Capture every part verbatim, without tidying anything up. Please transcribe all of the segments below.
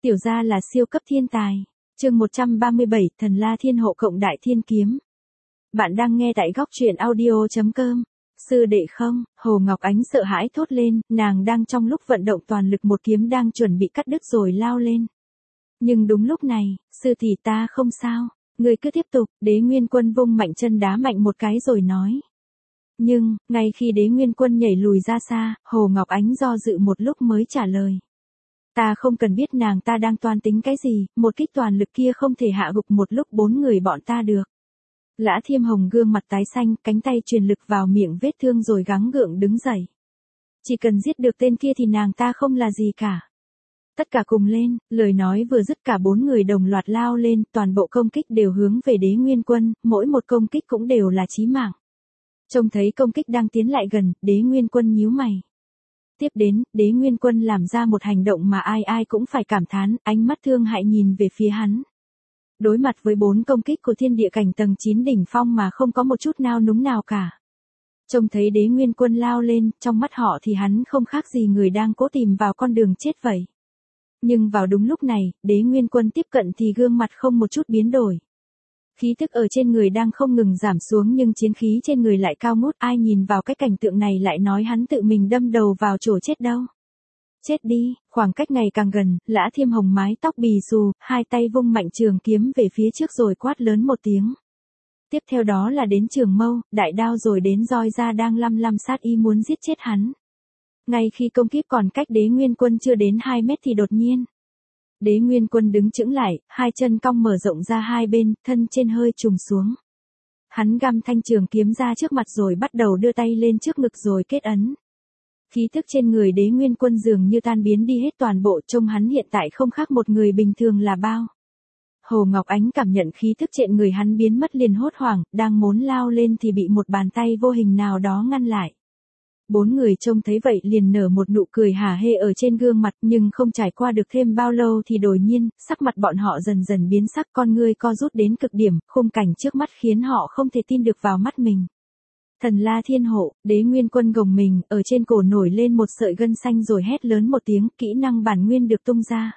Tiểu gia là siêu cấp thiên tài. Chương một trăm ba mươi bảy, Thần La Thiên Hộ cộng Đại Thiên Kiếm. Bạn đang nghe tại góc truyện audio chấm com. Sư đệ không? Hồ Ngọc Ánh sợ hãi thốt lên, nàng đang trong lúc vận động toàn lực một kiếm đang chuẩn bị cắt đứt rồi lao lên. Nhưng đúng lúc này, sư tỷ ta không sao, người cứ tiếp tục, Đế Nguyên Quân vung mạnh chân đá mạnh một cái rồi nói. Nhưng, ngay khi Đế Nguyên Quân nhảy lùi ra xa, Hồ Ngọc Ánh do dự một lúc mới trả lời. Ta không cần biết nàng ta đang toan tính cái gì, một kích toàn lực kia không thể hạ gục một lúc bốn người bọn ta được. Lã Thiêm Hồng gương mặt tái xanh, cánh tay truyền lực vào miệng vết thương rồi gắng gượng đứng dậy. Chỉ cần giết được tên kia thì nàng ta không là gì cả. Tất cả cùng lên, lời nói vừa dứt cả bốn người đồng loạt lao lên, toàn bộ công kích đều hướng về Đế Nguyên Quân, mỗi một công kích cũng đều là chí mạng. Trông thấy công kích đang tiến lại gần, Đế Nguyên Quân nhíu mày. Tiếp đến, Đế Nguyên Quân làm ra một hành động mà ai ai cũng phải cảm thán, ánh mắt thương hại nhìn về phía hắn. Đối mặt với bốn công kích của thiên địa cảnh tầng chín đỉnh phong mà không có một chút nao núng nào cả. Trông thấy Đế Nguyên Quân lao lên, trong mắt họ thì hắn không khác gì người đang cố tìm vào con đường chết vậy. Nhưng vào đúng lúc này, Đế Nguyên Quân tiếp cận thì gương mặt không một chút biến đổi. Khí tức ở trên người đang không ngừng giảm xuống nhưng chiến khí trên người lại cao ngút, ai nhìn vào cái cảnh tượng này lại nói hắn tự mình đâm đầu vào chỗ chết đâu. Chết đi, khoảng cách ngày càng gần, Lã Thiêm Hồng mái tóc bì xù, hai tay vung mạnh trường kiếm về phía trước rồi quát lớn một tiếng. Tiếp theo đó là đến trường mâu, đại đao rồi đến roi ra đang lăm lăm sát ý muốn giết chết hắn. Ngay khi công kích còn cách Đế Nguyên Quân chưa đến hai mét thì đột nhiên. Đế Nguyên Quân đứng chững lại, hai chân cong mở rộng ra hai bên, thân trên hơi trùng xuống. Hắn găm thanh trường kiếm ra trước mặt rồi bắt đầu đưa tay lên trước ngực rồi kết ấn. Khí tức trên người Đế Nguyên Quân dường như tan biến đi hết toàn bộ, trông hắn hiện tại không khác một người bình thường là bao. Hồ Ngọc Ánh cảm nhận khí tức trên người hắn biến mất liền hốt hoảng, đang muốn lao lên thì bị một bàn tay vô hình nào đó ngăn lại. Bốn người trông thấy vậy liền nở một nụ cười hả hê ở trên gương mặt, nhưng không trải qua được thêm bao lâu thì đột nhiên, sắc mặt bọn họ dần dần biến sắc, con ngươi co rút đến cực điểm, khung cảnh trước mắt khiến họ không thể tin được vào mắt mình. Thần La Thiên Hộ, Đế Nguyên Quân gồng mình, ở trên cổ nổi lên một sợi gân xanh rồi hét lớn một tiếng, kỹ năng bản nguyên được tung ra.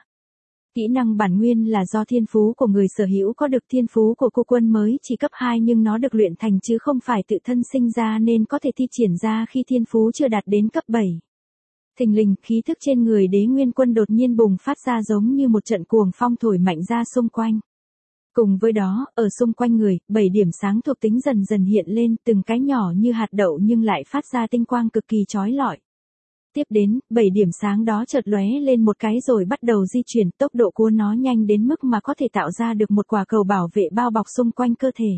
Kỹ năng bản nguyên là do thiên phú của người sở hữu có được, thiên phú của cô quân mới chỉ cấp hai nhưng nó được luyện thành chứ không phải tự thân sinh ra nên có thể thi triển ra khi thiên phú chưa đạt đến cấp bảy. Thình lình, khí thức trên người Đế Nguyên Quân đột nhiên bùng phát ra giống như một trận cuồng phong thổi mạnh ra xung quanh. Cùng với đó, ở xung quanh người, bảy điểm sáng thuộc tính dần dần hiện lên, từng cái nhỏ như hạt đậu nhưng lại phát ra tinh quang cực kỳ chói lọi. Tiếp đến, bảy điểm sáng đó chợt lóe lên một cái rồi bắt đầu di chuyển, tốc độ của nó nhanh đến mức mà có thể tạo ra được một quả cầu bảo vệ bao bọc xung quanh cơ thể.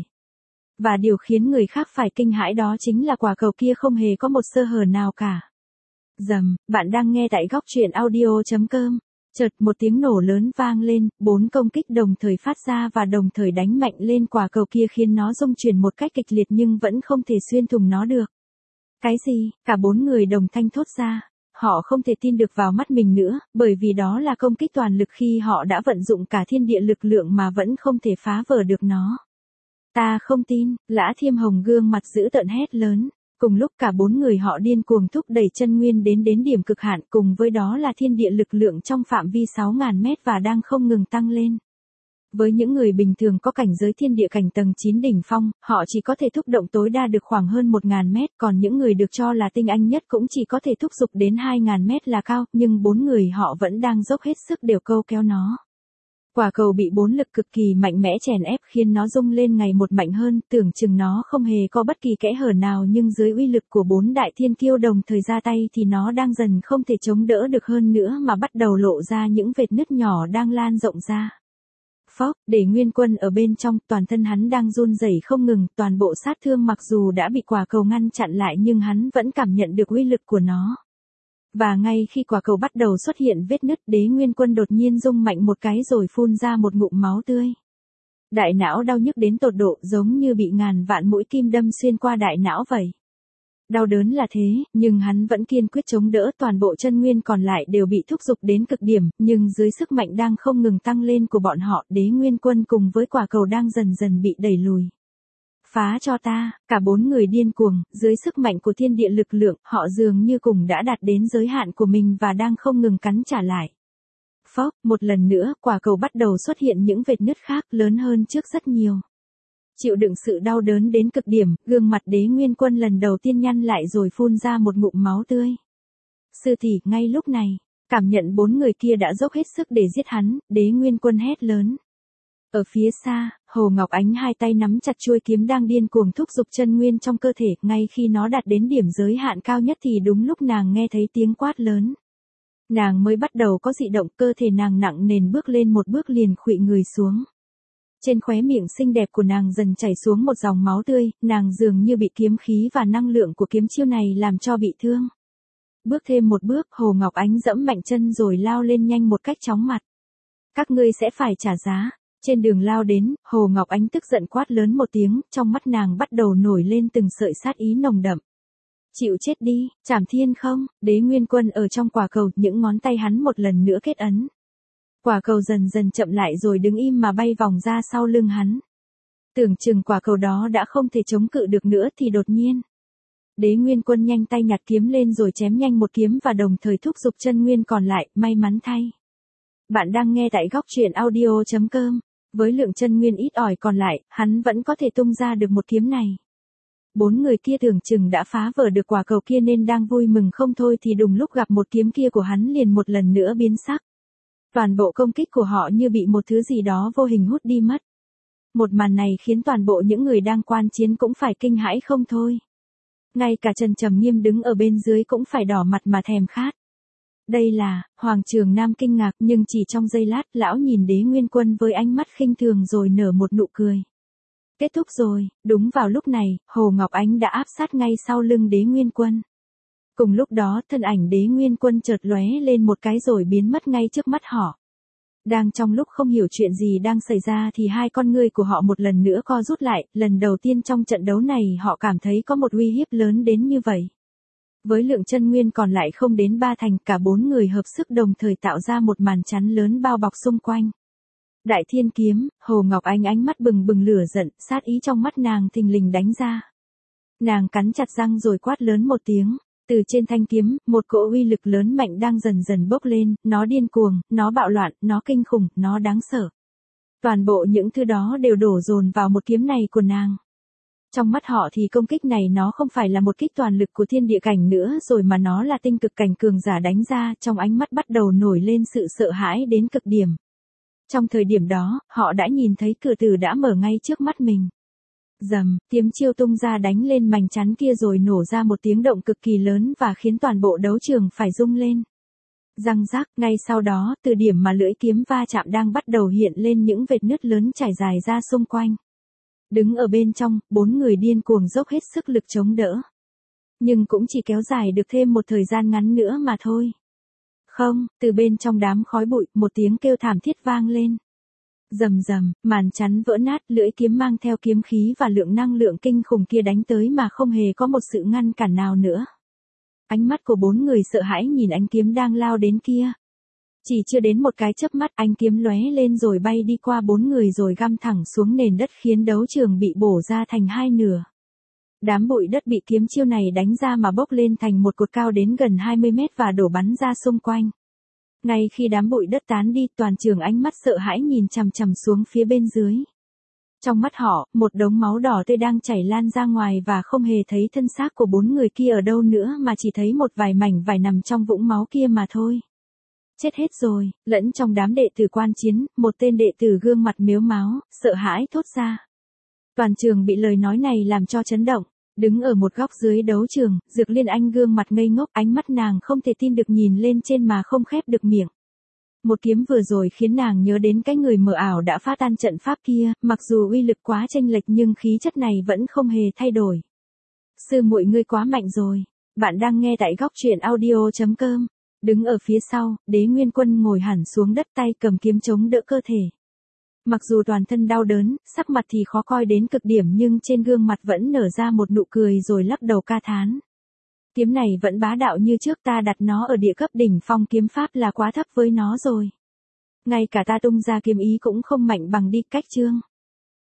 Và điều khiến người khác phải kinh hãi đó chính là quả cầu kia không hề có một sơ hở nào cả. Dầm, bạn đang nghe tại góc truyện audio chấm com. Chợt một tiếng nổ lớn vang lên, bốn công kích đồng thời phát ra và đồng thời đánh mạnh lên quả cầu kia khiến nó rung chuyển một cách kịch liệt nhưng vẫn không thể xuyên thủng nó được. Cái gì? Cả bốn người đồng thanh thốt ra. Họ không thể tin được vào mắt mình nữa, bởi vì đó là công kích toàn lực khi họ đã vận dụng cả thiên địa lực lượng mà vẫn không thể phá vỡ được nó. Ta không tin, Lã Thiêm Hồng gương mặt dữ tợn hét lớn. Cùng lúc cả bốn người họ điên cuồng thúc đẩy chân nguyên đến đến điểm cực hạn, cùng với đó là thiên địa lực lượng trong phạm vi sáu nghìn mét và đang không ngừng tăng lên. Với những người bình thường có cảnh giới thiên địa cảnh tầng chín đỉnh phong, họ chỉ có thể thúc động tối đa được khoảng hơn một nghìn mét, còn những người được cho là tinh anh nhất cũng chỉ có thể thúc giục đến hai nghìn mét là cao, nhưng bốn người họ vẫn đang dốc hết sức đều câu kéo nó. Quả cầu bị bốn lực cực kỳ mạnh mẽ chèn ép khiến nó rung lên ngày một mạnh hơn, tưởng chừng nó không hề có bất kỳ kẽ hở nào nhưng dưới uy lực của bốn đại thiên kiêu đồng thời ra tay thì nó đang dần không thể chống đỡ được hơn nữa mà bắt đầu lộ ra những vệt nứt nhỏ đang lan rộng ra. Phốc, Đế Nguyên Quân ở bên trong, toàn thân hắn đang run rẩy không ngừng, toàn bộ sát thương mặc dù đã bị quả cầu ngăn chặn lại nhưng hắn vẫn cảm nhận được uy lực của nó. Và ngay khi quả cầu bắt đầu xuất hiện vết nứt, Đế Nguyên Quân đột nhiên rung mạnh một cái rồi phun ra một ngụm máu tươi. Đại não đau nhức đến tột độ giống như bị ngàn vạn mũi kim đâm xuyên qua đại não vậy. Đau đớn là thế, nhưng hắn vẫn kiên quyết chống đỡ, toàn bộ chân nguyên còn lại đều bị thúc giục đến cực điểm, nhưng dưới sức mạnh đang không ngừng tăng lên của bọn họ, Đế Nguyên Quân cùng với quả cầu đang dần dần bị đẩy lùi. Phá cho ta, cả bốn người điên cuồng, dưới sức mạnh của thiên địa lực lượng, họ dường như cùng đã đạt đến giới hạn của mình và đang không ngừng cắn trả lại. Phốc, một lần nữa, quả cầu bắt đầu xuất hiện những vệt nứt khác, lớn hơn trước rất nhiều. Chịu đựng sự đau đớn đến cực điểm, gương mặt Đế Nguyên Quân lần đầu tiên nhăn lại rồi phun ra một ngụm máu tươi. Sư tỷ, ngay lúc này, cảm nhận bốn người kia đã dốc hết sức để giết hắn, Đế Nguyên Quân hét lớn. Ở phía xa, Hồ Ngọc Ánh hai tay nắm chặt chuôi kiếm đang điên cuồng thúc giục chân nguyên trong cơ thể, ngay khi nó đạt đến điểm giới hạn cao nhất thì đúng lúc nàng nghe thấy tiếng quát lớn. Nàng mới bắt đầu có dị động, cơ thể nàng nặng nền bước lên một bước liền khuỵu người xuống. Trên khóe miệng xinh đẹp của nàng dần chảy xuống một dòng máu tươi, nàng dường như bị kiếm khí và năng lượng của kiếm chiêu này làm cho bị thương. Bước thêm một bước, Hồ Ngọc Ánh dẫm mạnh chân rồi lao lên nhanh một cách chóng mặt. Các ngươi sẽ phải trả giá. Trên đường lao đến, Hồ Ngọc Ánh tức giận quát lớn một tiếng, trong mắt nàng bắt đầu nổi lên từng sợi sát ý nồng đậm. Chịu chết đi, Trảm Thiên không, Đế Nguyên Quân ở trong quả cầu, những ngón tay hắn một lần nữa kết ấn. Quả cầu dần dần chậm lại rồi đứng im mà bay vòng ra sau lưng hắn. Tưởng chừng quả cầu đó đã không thể chống cự được nữa thì đột nhiên. Đế Nguyên Quân nhanh tay nhặt kiếm lên rồi chém nhanh một kiếm và đồng thời thúc giục chân nguyên còn lại, may mắn thay. Bạn đang nghe tại góc truyện audio chấm com. Với lượng chân nguyên ít ỏi còn lại, hắn vẫn có thể tung ra được một kiếm này. Bốn người kia tưởng chừng đã phá vỡ được quả cầu kia nên đang vui mừng không thôi thì đùng lúc gặp một kiếm kia của hắn liền một lần nữa biến sắc. Toàn bộ công kích của họ như bị một thứ gì đó vô hình hút đi mất. Một màn này khiến toàn bộ những người đang quan chiến cũng phải kinh hãi không thôi. Ngay cả Trần Trầm Nghiêm đứng ở bên dưới cũng phải đỏ mặt mà thèm khát. Đây là, Hoàng Trường Nam kinh ngạc nhưng chỉ trong giây lát lão nhìn Đế Nguyên Quân với ánh mắt khinh thường rồi nở một nụ cười. Kết thúc rồi, đúng vào lúc này, Hồ Ngọc Ánh đã áp sát ngay sau lưng Đế Nguyên Quân. Cùng lúc đó thân ảnh Đế Nguyên Quân chợt lóe lên một cái rồi biến mất ngay trước mắt họ. Đang trong lúc không hiểu chuyện gì đang xảy ra thì hai con ngươi của họ một lần nữa co rút lại, lần đầu tiên trong trận đấu này họ cảm thấy có một uy hiếp lớn đến như vậy. Với lượng chân nguyên còn lại không đến ba thành, cả bốn người hợp sức đồng thời tạo ra một màn chắn lớn bao bọc xung quanh. Đại Thiên Kiếm, Hồ Ngọc Ánh ánh mắt bừng bừng lửa giận, sát ý trong mắt nàng thình lình đánh ra. Nàng cắn chặt răng rồi quát lớn một tiếng, từ trên thanh kiếm, một cỗ uy lực lớn mạnh đang dần dần bốc lên, nó điên cuồng, nó bạo loạn, nó kinh khủng, nó đáng sợ. Toàn bộ những thứ đó đều đổ dồn vào một kiếm này của nàng. Trong mắt họ thì công kích này nó không phải là một kích toàn lực của thiên địa cảnh nữa rồi mà nó là tinh cực cảnh cường giả đánh ra, trong ánh mắt bắt đầu nổi lên sự sợ hãi đến cực điểm. Trong thời điểm đó, họ đã nhìn thấy cửa tử đã mở ngay trước mắt mình. Rầm, kiếm chiêu tung ra đánh lên mảnh chắn kia rồi nổ ra một tiếng động cực kỳ lớn và khiến toàn bộ đấu trường phải rung lên. Răng rắc, ngay sau đó, từ điểm mà lưỡi kiếm va chạm đang bắt đầu hiện lên những vệt nứt lớn trải dài ra xung quanh. Đứng ở bên trong, bốn người điên cuồng dốc hết sức lực chống đỡ. Nhưng cũng chỉ kéo dài được thêm một thời gian ngắn nữa mà thôi. Không, từ bên trong đám khói bụi, một tiếng kêu thảm thiết vang lên. Rầm rầm, màn chắn vỡ nát, lưỡi kiếm mang theo kiếm khí và lượng năng lượng kinh khủng kia đánh tới mà không hề có một sự ngăn cản nào nữa. Ánh mắt của bốn người sợ hãi nhìn ánh kiếm đang lao đến kia. Chỉ chưa đến một cái chớp mắt, ánh kiếm lóe lên rồi bay đi qua bốn người rồi găm thẳng xuống nền đất khiến đấu trường bị bổ ra thành hai nửa. Đám bụi đất bị kiếm chiêu này đánh ra mà bốc lên thành một cột cao đến gần hai mươi mét và đổ bắn ra xung quanh. Ngay khi đám bụi đất tán đi, toàn trường ánh mắt sợ hãi nhìn chằm chằm xuống phía bên dưới. Trong mắt họ, một đống máu đỏ tươi đang chảy lan ra ngoài và không hề thấy thân xác của bốn người kia ở đâu nữa mà chỉ thấy một vài mảnh vải nằm trong vũng máu kia mà thôi. Chết hết rồi, lẫn trong đám đệ tử quan chiến, một tên đệ tử gương mặt mếu máo, sợ hãi thốt ra. Toàn trường bị lời nói này làm cho chấn động. Đứng ở một góc dưới đấu trường, Dược Liên Anh gương mặt ngây ngốc, ánh mắt nàng không thể tin được nhìn lên trên mà không khép được miệng. Một kiếm vừa rồi khiến nàng nhớ đến cái người mờ ảo đã phá tan trận pháp kia, mặc dù uy lực quá chênh lệch nhưng khí chất này vẫn không hề thay đổi. Sư muội ngươi quá mạnh rồi. Bạn đang nghe tại góc truyện audio chấm com. Đứng ở phía sau, Đế Nguyên Quân ngồi hẳn xuống đất tay cầm kiếm chống đỡ cơ thể. Mặc dù toàn thân đau đớn, sắc mặt thì khó coi đến cực điểm nhưng trên gương mặt vẫn nở ra một nụ cười rồi lắc đầu ca thán. Kiếm này vẫn bá đạo như trước, ta đặt nó ở địa cấp đỉnh phong kiếm pháp là quá thấp với nó rồi. Ngay cả ta tung ra kiếm ý cũng không mạnh bằng đi, cách chương.